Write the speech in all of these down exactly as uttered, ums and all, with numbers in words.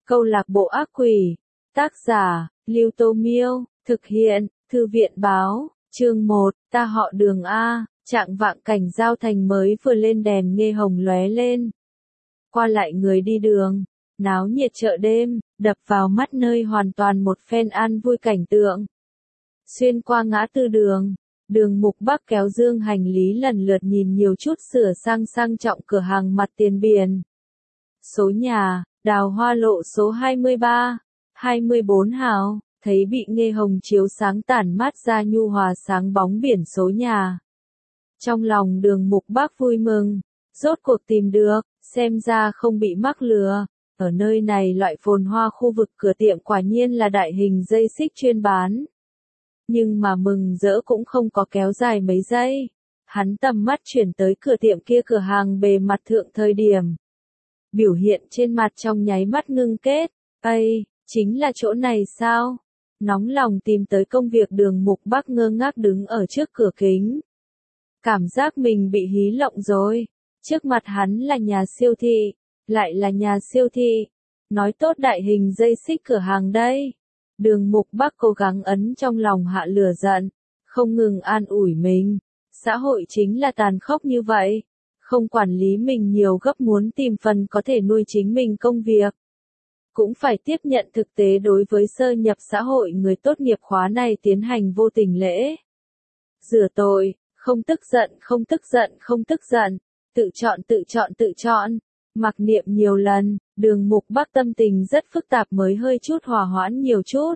Câu lạc bộ ác quỷ. Tác giả, Lưu Tô Miêu. Thực hiện, Thư viện Báo. Chương một, ta họ Đường A. Trạng vạng cảnh giao thành mới vừa lên đèn nghe hồng lóe lên. Qua lại người đi đường, náo nhiệt chợ đêm, đập vào mắt nơi hoàn toàn một phen an vui cảnh tượng. Xuyên qua ngã tư đường, Đường Mục Bắc kéo dương hành lý lần lượt nhìn nhiều chút sửa sang sang trọng cửa hàng mặt tiền biển. Số nhà, Đào Hoa Lộ số hai mươi ba, hai mươi bốn hào, thấy bị nghe hồng chiếu sáng tản mát ra nhu hòa sáng bóng biển số nhà. Trong lòng Đường Mục Bắc vui mừng, rốt cuộc tìm được, xem ra không bị mắc lừa. Ở nơi này loại phồn hoa khu vực cửa tiệm quả nhiên là đại hình dây xích chuyên bán. Nhưng mà mừng rỡ cũng không có kéo dài mấy giây. Hắn tầm mắt chuyển tới cửa tiệm kia, cửa hàng bề mặt thượng thời điểm. Biểu hiện trên mặt trong nháy mắt ngưng kết. Ây, chính là chỗ này sao? Nóng lòng tìm tới công việc, Đường Mục Bắc ngơ ngác đứng ở trước cửa kính. Cảm giác mình bị hí lộng rồi. Trước mặt hắn là nhà siêu thị, lại là nhà siêu thị. Nói tốt đại hình dây xích cửa hàng đây. Đường Mục Bắc cố gắng ấn trong lòng hạ lửa giận, không ngừng an ủi mình. Xã hội chính là tàn khốc như vậy. Không quản lý mình nhiều gấp, muốn tìm phần có thể nuôi chính mình công việc. Cũng phải tiếp nhận thực tế đối với sơ nhập xã hội người tốt nghiệp khóa này tiến hành vô tình lễ. Rửa tội, không tức giận, không tức giận, không tức giận. Tự chọn, tự chọn, tự chọn. Mặc niệm nhiều lần, Đường Mục Bắc tâm tình rất phức tạp mới hơi chút hòa hoãn nhiều chút.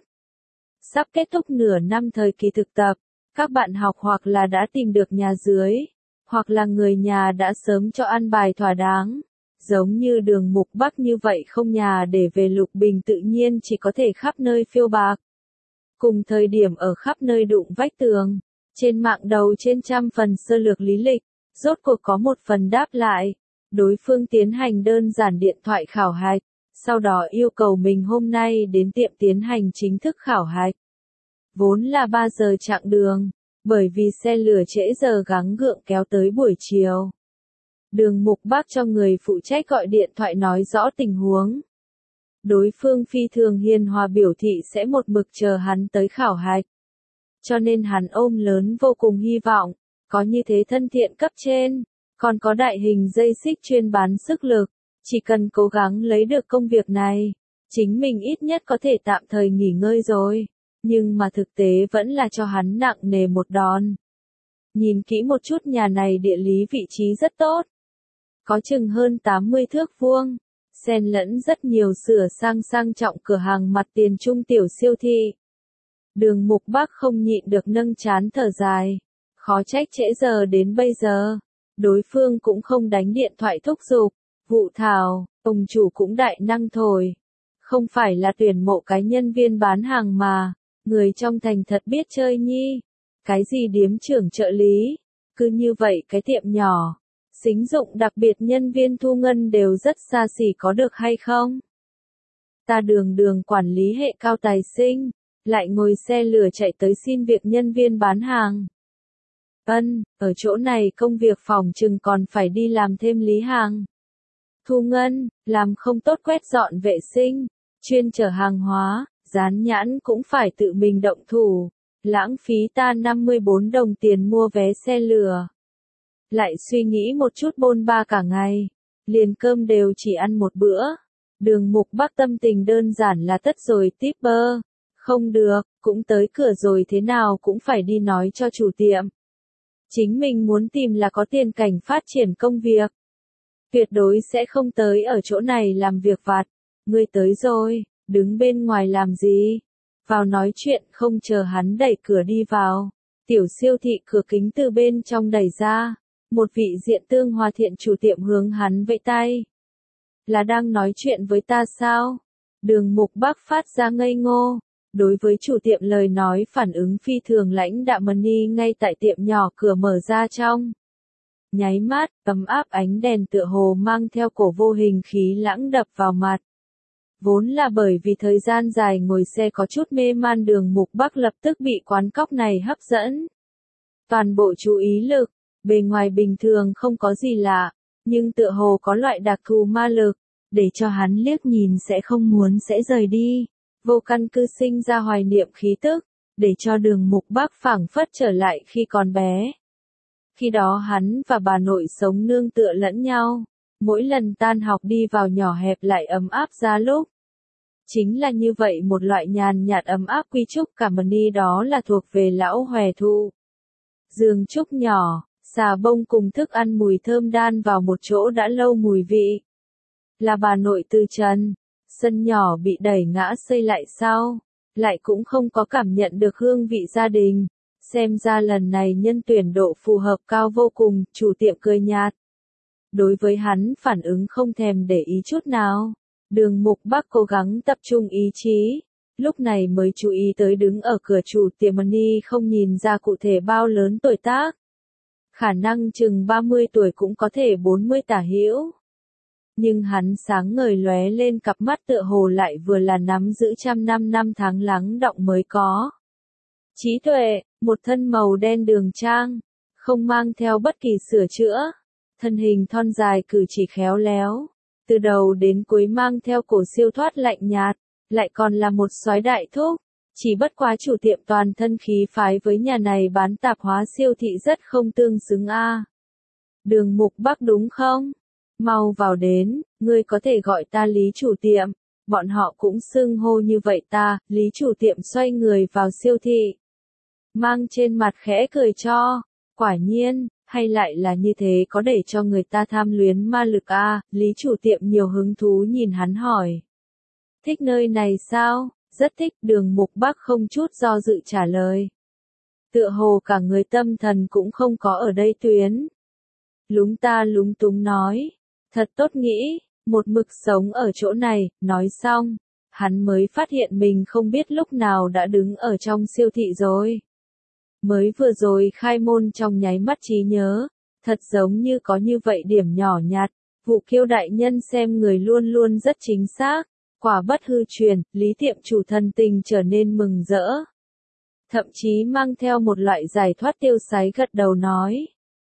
Sắp kết thúc nửa năm thời kỳ thực tập, các bạn học hoặc là đã tìm được nhà dưới, hoặc là người nhà đã sớm cho ăn bài thỏa đáng. Giống như Đường Mục Bắc như vậy không nhà để về, Lục Bình tự nhiên chỉ có thể khắp nơi phiêu bạc. Cùng thời điểm ở khắp nơi đụng vách tường, trên mạng đầu trên trăm phần sơ lược lý lịch, rốt cuộc có một phần đáp lại. Đối phương tiến hành đơn giản điện thoại khảo hạch, sau đó yêu cầu mình hôm nay đến tiệm tiến hành chính thức khảo hạch. Vốn là ba giờ chặng đường, bởi vì xe lửa trễ giờ gắng gượng kéo tới buổi chiều. Đường Mục Bắc cho người phụ trách gọi điện thoại nói rõ tình huống. Đối phương phi thường hiền hòa biểu thị sẽ một mực chờ hắn tới khảo hạch. Cho nên hắn ôm lớn vô cùng hy vọng, có như thế thân thiện cấp trên. Còn có đại hình dây xích chuyên bán sức lực, chỉ cần cố gắng lấy được công việc này, chính mình ít nhất có thể tạm thời nghỉ ngơi rồi. Nhưng mà thực tế vẫn là cho hắn nặng nề một đòn. Nhìn kỹ một chút, nhà này địa lý vị trí rất tốt. Có chừng hơn tám mươi thước vuông, xen lẫn rất nhiều sửa sang sang trọng cửa hàng mặt tiền trung tiểu siêu thị. Đường Mục Bắc không nhịn được nâng trán thở dài. Khó trách trễ giờ đến bây giờ. Đối phương cũng không đánh điện thoại thúc giục. Vụ thảo, ông chủ cũng đại năng thổi. Không phải là tuyển mộ cái nhân viên bán hàng mà. Người trong thành thật biết chơi nhi. Cái gì điếm trưởng trợ lý. Cứ như vậy cái tiệm nhỏ. Xính dụng đặc biệt nhân viên thu ngân đều rất xa xỉ, có được hay không? Ta Đường Đường quản lý hệ cao tài sinh. Lại ngồi xe lửa chạy tới xin việc nhân viên bán hàng. Ân, ở chỗ này công việc phòng chừng còn phải đi làm thêm lý hàng. Thu ngân, làm không tốt quét dọn vệ sinh, chuyên chở hàng hóa, dán nhãn cũng phải tự mình động thủ. Lãng phí ta năm mươi bốn đồng tiền mua vé xe lửa. Lại suy nghĩ một chút bôn ba cả ngày, liền cơm đều chỉ ăn một bữa. Đường Mục Bắc tâm tình đơn giản là tất rồi tipper. Không được, cũng tới cửa rồi, thế nào cũng phải đi nói cho chủ tiệm. Chính mình muốn tìm là có tiền cảnh phát triển công việc. Tuyệt đối sẽ không tới ở chỗ này làm việc vặt. Ngươi tới rồi, đứng bên ngoài làm gì? Vào nói chuyện, không chờ hắn đẩy cửa đi vào. Tiểu siêu thị cửa kính từ bên trong đẩy ra. Một vị diện tương hòa thiện chủ tiệm hướng hắn vẫy tay. Là đang nói chuyện với ta sao? Đường Mục Bắc phát ra ngây ngô. Đối với chủ tiệm lời nói phản ứng phi thường lãnh đạm, Mani ngay tại tiệm nhỏ, cửa mở ra trong. Nháy mắt, ấm áp ánh đèn tựa hồ mang theo cổ vô hình khí lãng đập vào mặt. Vốn là bởi vì thời gian dài ngồi xe có chút mê man, Đường Mục Bắc lập tức bị quán cóc này hấp dẫn. Toàn bộ chú ý lực, bề ngoài bình thường không có gì lạ, nhưng tựa hồ có loại đặc thù ma lực. để cho hắn liếc nhìn sẽ không muốn sẽ rời đi, vô căn cứ sinh ra hoài niệm khí tức, để cho Đường Mục Bắc phảng phất trở lại khi còn bé. Khi đó hắn và bà nội sống nương tựa lẫn nhau, mỗi lần tan học đi vào nhỏ hẹp lại ấm áp ra lúc. Chính là như vậy một loại nhàn nhạt ấm áp quy trúc cảm ơn đó là thuộc về lão hòe thụ. Giường trúc nhỏ, xà bông cùng thức ăn mùi thơm đan vào một chỗ đã lâu mùi vị. Là bà nội Từ Trần, sân nhỏ bị đẩy ngã xây lại sau, lại cũng không có cảm nhận được hương vị gia đình. Xem ra lần này nhân tuyển độ phù hợp cao vô cùng, chủ tiệm cười nhạt. Đối với hắn phản ứng không thèm để ý chút nào. Đường Mục Bắc cố gắng tập trung ý chí, lúc này mới chú ý tới đứng ở cửa chủ tiệm Money không nhìn ra cụ thể bao lớn tuổi tác. Khả năng chừng ba mươi tuổi cũng có thể bốn mươi tả hữu. Nhưng hắn sáng ngời lóe lên cặp mắt tựa hồ lại vừa là nắm giữ trăm năm năm tháng lắng đọng mới có. Trí tuệ, một thân màu đen đường trang, không mang theo bất kỳ sửa chữa, thân hình thon dài cử chỉ khéo léo, từ đầu đến cuối mang theo cổ siêu thoát lạnh nhạt, lại còn là một soái đại thúc, chỉ bất quá chủ tiệm toàn thân khí phái với nhà này bán tạp hóa siêu thị rất không tương xứng a. Đường Mục Bắc đúng không? Mau vào đến, ngươi có thể gọi ta Lý chủ tiệm, bọn họ cũng xưng hô như vậy ta, Lý chủ tiệm xoay người vào siêu thị. Mang trên mặt khẽ cười cho, quả nhiên, hay lại là như thế có để cho người ta tham luyến ma lực a? Lý chủ tiệm nhiều hứng thú nhìn hắn hỏi. Thích nơi này sao? Rất thích. Đường Mục Bắc không chút do dự trả lời. Tựa hồ cả người tâm thần cũng không có ở đây tuyến. Lúng ta lúng túng nói. Thật tốt nghĩ, một mực sống ở chỗ này, nói xong. Hắn mới phát hiện mình không biết lúc nào đã đứng ở trong siêu thị rồi. Mới vừa rồi khai môn trong nháy mắt trí nhớ, thật giống như có như vậy điểm nhỏ nhặt, Vụ Kiêu đại nhân xem người luôn luôn rất chính xác, quả bất hư truyền, Lý tiệm chủ thần tình trở nên mừng rỡ. Thậm chí mang theo một loại giải thoát tiêu sái gật đầu nói.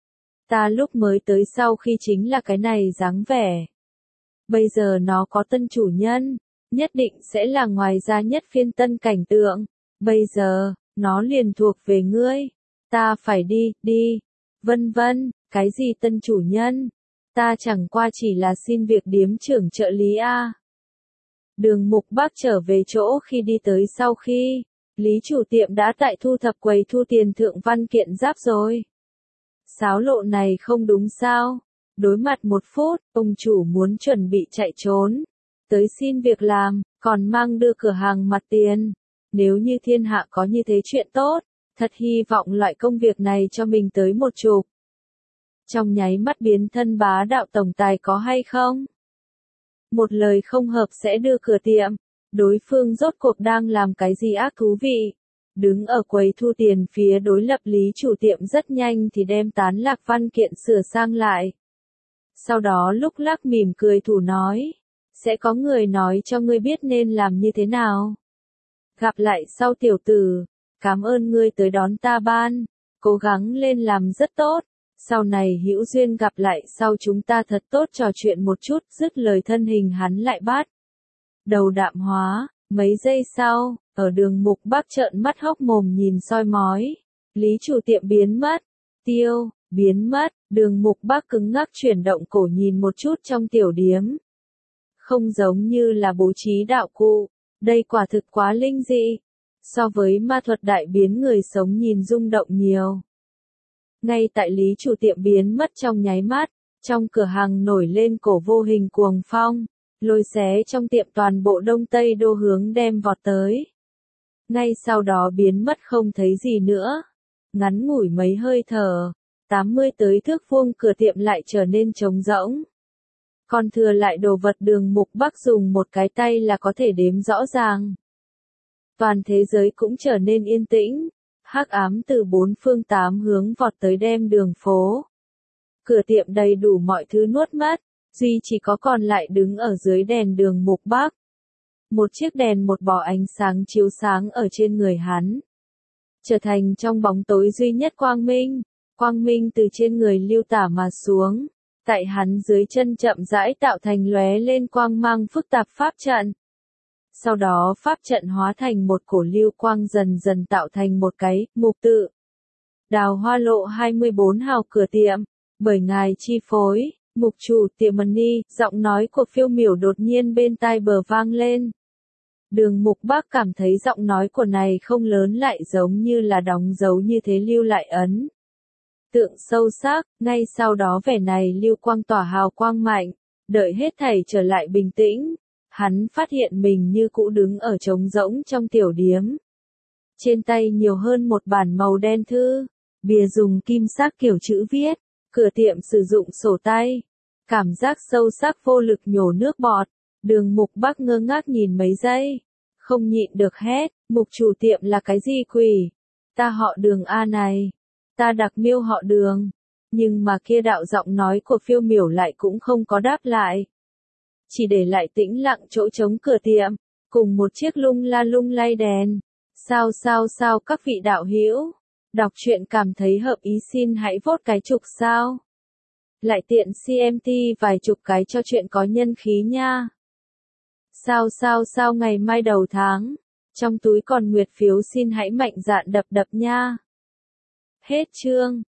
Ta lúc mới tới sau khi chính là cái này dáng vẻ. Bây giờ nó có tân chủ nhân, nhất định sẽ là ngoài ra nhất phiên tân cảnh tượng, bây giờ nó liền thuộc về ngươi, ta phải đi, đi, vân vân, cái gì tân chủ nhân, ta chẳng qua chỉ là xin việc điếm trưởng trợ lý a. Đường Mục Bắc trở về chỗ khi đi tới sau khi, Lý chủ tiệm đã tại thu thập quầy thu tiền thượng văn kiện giáp rồi. Xáo lộ này không đúng sao, đối mặt một phút, ông chủ muốn chuẩn bị chạy trốn, tới xin việc làm, còn mang đưa cửa hàng mặt tiền. Nếu như thiên hạ có như thế chuyện tốt, thật hy vọng loại công việc này cho mình tới một chục. Trong nháy mắt biến thân bá đạo tổng tài có hay không? Một lời không hợp sẽ đưa cửa tiệm, đối phương rốt cuộc đang làm cái gì ác thú vị. Đứng ở quầy thu tiền phía đối lập Lý chủ tiệm rất nhanh thì đem tán lạc văn kiện sửa sang lại. Sau đó lúc lắc mỉm cười thủ nói, sẽ có người nói cho ngươi biết nên làm như thế nào. Gặp lại sau tiểu tử, cảm ơn ngươi tới đón ta ban, cố gắng lên làm rất tốt, sau này hữu duyên gặp lại sau chúng ta thật tốt trò chuyện một chút, dứt lời thân hình hắn lại bắt. Đầu đạm hóa, mấy giây sau, ở Đường Mục Bắc trợn mắt hốc mồm nhìn soi mói, Lý chủ tiệm biến mất, tiêu, biến mất, Đường Mục Bắc cứng ngắc chuyển động cổ nhìn một chút trong tiểu điếm. Không giống như là bố trí đạo cụ. Đây quả thực quá linh dị, so với ma thuật đại biến người sống nhìn rung động nhiều. Ngay tại Lý chủ tiệm biến mất trong nháy mắt, trong cửa hàng nổi lên cổ vô hình cuồng phong, lôi xé trong tiệm toàn bộ đông tây đô hướng đem vọt tới. Ngay sau đó biến mất không thấy gì nữa. Ngắn ngủi mấy hơi thở, tám mươi tới thước vuông cửa tiệm lại trở nên trống rỗng. Còn thừa lại đồ vật Đường Mục Bắc dùng một cái tay là có thể đếm rõ ràng. Toàn thế giới cũng trở nên yên tĩnh, hắc ám từ bốn phương tám hướng vọt tới đem đường phố. Cửa tiệm đầy đủ mọi thứ nuốt mất, duy chỉ có còn lại đứng ở dưới đèn Đường Mục Bắc. Một chiếc đèn một bỏ ánh sáng chiếu sáng ở trên người hắn. Trở thành trong bóng tối duy nhất quang minh, quang minh từ trên người lưu tả mà xuống. Tại hắn dưới chân chậm rãi tạo thành lóe lên quang mang phức tạp pháp trận. Sau đó pháp trận hóa thành một cổ lưu quang dần dần tạo thành một cái mục tự. Đào Hoa lộ hai mươi bốn hào cửa tiệm, bởi ngài chi phối, mục chủ tiệm Money, giọng nói của Phiêu Miểu đột nhiên bên tai bờ vang lên. Đường Mục Bác cảm thấy giọng nói của này không lớn lại giống như là đóng dấu như thế lưu lại ấn tượng sâu sắc, ngay sau đó vẻ này lưu quang tỏa hào quang mạnh, đợi hết thảy trở lại bình tĩnh, hắn phát hiện mình như cũ đứng ở trống rỗng trong tiểu điếm. Trên tay nhiều hơn một bản màu đen thư, bìa dùng kim sắc kiểu chữ viết, cửa tiệm sử dụng sổ tay. Cảm giác sâu sắc vô lực nhổ nước bọt, Đường Mục Bác ngơ ngác nhìn mấy giây, không nhịn được hét, mục chủ tiệm là cái gì quỷ? Ta họ Đường A này, ta đặc miêu họ Đường. Nhưng mà kia đạo giọng nói của Phiêu Miểu lại cũng không có đáp lại. Chỉ để lại tĩnh lặng chỗ trống cửa tiệm, cùng một chiếc lung la lung lay đèn. Sao sao sao các vị đạo hữu, đọc truyện cảm thấy hợp ý xin hãy vote cái chục sao. Lại tiện xê em tê vài chục cái cho chuyện có nhân khí nha. Sao sao sao ngày mai đầu tháng, trong túi còn nguyệt phiếu xin hãy mạnh dạn đập đập nha. Hết chương.